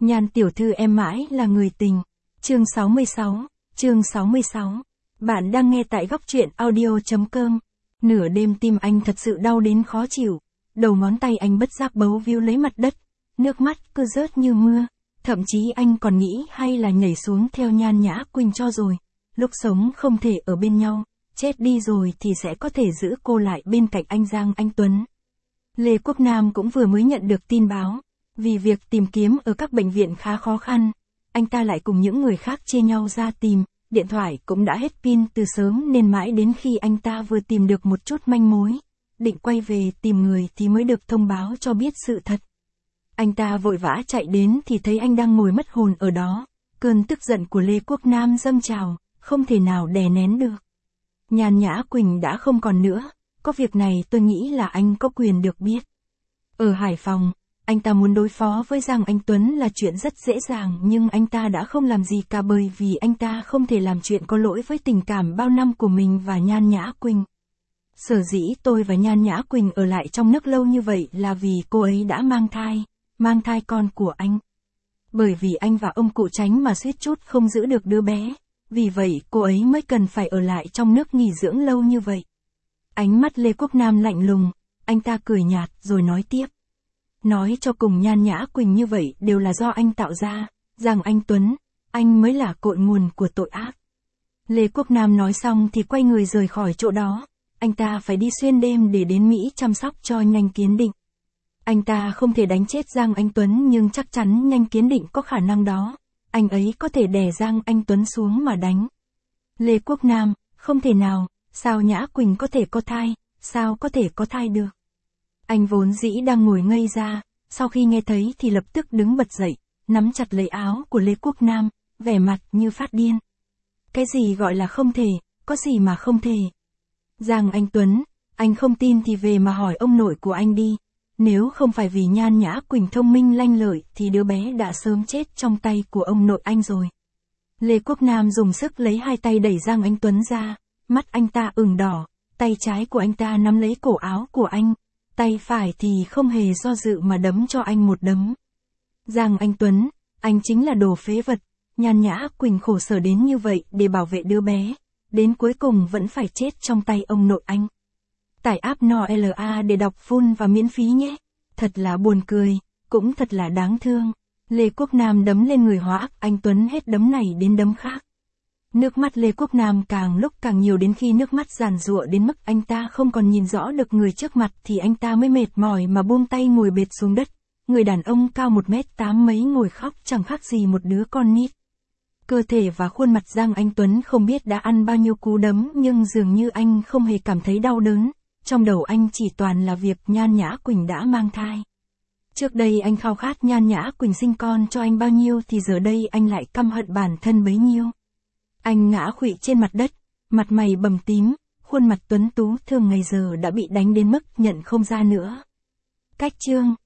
Nhan tiểu thư em mãi là người tình. Chương 66. Bạn đang nghe tại góc truyện audio.com. Nửa đêm tim anh thật sự đau đến khó chịu. Đầu ngón tay anh bất giác bấu víu lấy mặt đất. Nước mắt cứ rớt như mưa. Thậm chí anh còn nghĩ hay là nhảy xuống theo Nhan Nhã Quỳnh cho rồi. Lúc sống không thể ở bên nhau, chết đi rồi thì sẽ có thể giữ cô lại bên cạnh anh Giang Anh Tuấn. Lê Quốc Nam cũng vừa mới nhận được tin báo. Vì việc tìm kiếm ở các bệnh viện khá khó khăn, anh ta lại cùng những người khác chia nhau ra tìm, điện thoại cũng đã hết pin từ sớm nên mãi đến khi anh ta vừa tìm được một chút manh mối, định quay về tìm người thì mới được thông báo cho biết sự thật. Anh ta vội vã chạy đến thì thấy anh đang ngồi mất hồn ở đó, cơn tức giận của Lê Quốc Nam dâng trào, không thể nào đè nén được. Nhan Nhã Quỳnh đã không còn nữa, có việc này tôi nghĩ là anh có quyền được biết. Ở Hải Phòng, anh ta muốn đối phó với Giang Anh Tuấn là chuyện rất dễ dàng nhưng anh ta đã không làm gì cả bởi vì anh ta không thể làm chuyện có lỗi với tình cảm bao năm của mình và Nhan Nhã Quỳnh. Sở dĩ tôi và Nhan Nhã Quỳnh ở lại trong nước lâu như vậy là vì cô ấy đã mang thai con của anh. Bởi vì anh và ông cụ Tránh mà suýt chút không giữ được đứa bé, vì vậy cô ấy mới cần phải ở lại trong nước nghỉ dưỡng lâu như vậy. Ánh mắt Lê Quốc Nam lạnh lùng, anh ta cười nhạt rồi nói tiếp. Nói cho cùng Nhan Nhã Quỳnh như vậy đều là do anh tạo ra, Giang Anh Tuấn, anh mới là cội nguồn của tội ác. Lê Quốc Nam nói xong thì quay người rời khỏi chỗ đó, anh ta phải đi xuyên đêm để đến Mỹ chăm sóc cho Nhanh Kiến Định. Anh ta không thể đánh chết Giang Anh Tuấn nhưng chắc chắn Nhanh Kiến Định có khả năng đó, anh ấy có thể đè Giang Anh Tuấn xuống mà đánh. Lê Quốc Nam, không thể nào, sao Nhã Quỳnh có thể có thai, sao có thể có thai được. Anh vốn dĩ đang ngồi ngây ra, sau khi nghe thấy thì lập tức đứng bật dậy, nắm chặt lấy áo của Lê Quốc Nam, vẻ mặt như phát điên. Cái gì gọi là không thể, có gì mà không thể. Giang Anh Tuấn, anh không tin thì về mà hỏi ông nội của anh đi, nếu không phải vì Nhan Nhã Quỳnh thông minh lanh lợi thì đứa bé đã sớm chết trong tay của ông nội anh rồi. Lê Quốc Nam dùng sức lấy hai tay đẩy Giang Anh Tuấn ra, mắt anh ta ửng đỏ, tay trái của anh ta nắm lấy cổ áo của anh. Tay phải thì không hề do dự mà đấm cho anh một đấm. Giang Anh Tuấn, anh chính là đồ phế vật, Nhan Nhã Quỳnh khổ sở đến như vậy để bảo vệ đứa bé, đến cuối cùng vẫn phải chết trong tay ông nội anh. Tải app NOLA để đọc full và miễn phí nhé. Thật là buồn cười, cũng thật là đáng thương. Lê Quốc Nam đấm lên người Hóa Anh Tuấn hết đấm này đến đấm khác. Nước mắt Lê Quốc Nam càng lúc càng nhiều đến khi nước mắt giàn giụa đến mức anh ta không còn nhìn rõ được người trước mặt thì anh ta mới mệt mỏi mà buông tay ngồi bệt xuống đất. Người đàn ông cao 1m8 mấy ngồi khóc chẳng khác gì một đứa con nít. Cơ thể và khuôn mặt Giang Anh Tuấn không biết đã ăn bao nhiêu cú đấm nhưng dường như anh không hề cảm thấy đau đớn. Trong đầu anh chỉ toàn là việc Nhan Nhã Quỳnh đã mang thai. Trước đây anh khao khát Nhan Nhã Quỳnh sinh con cho anh bao nhiêu thì giờ đây anh lại căm hận bản thân bấy nhiêu. Anh ngã khuỵu trên mặt đất, mặt mày bầm tím, khuôn mặt tuấn tú thường ngày giờ đã bị đánh đến mức nhận không ra nữa. Cách chương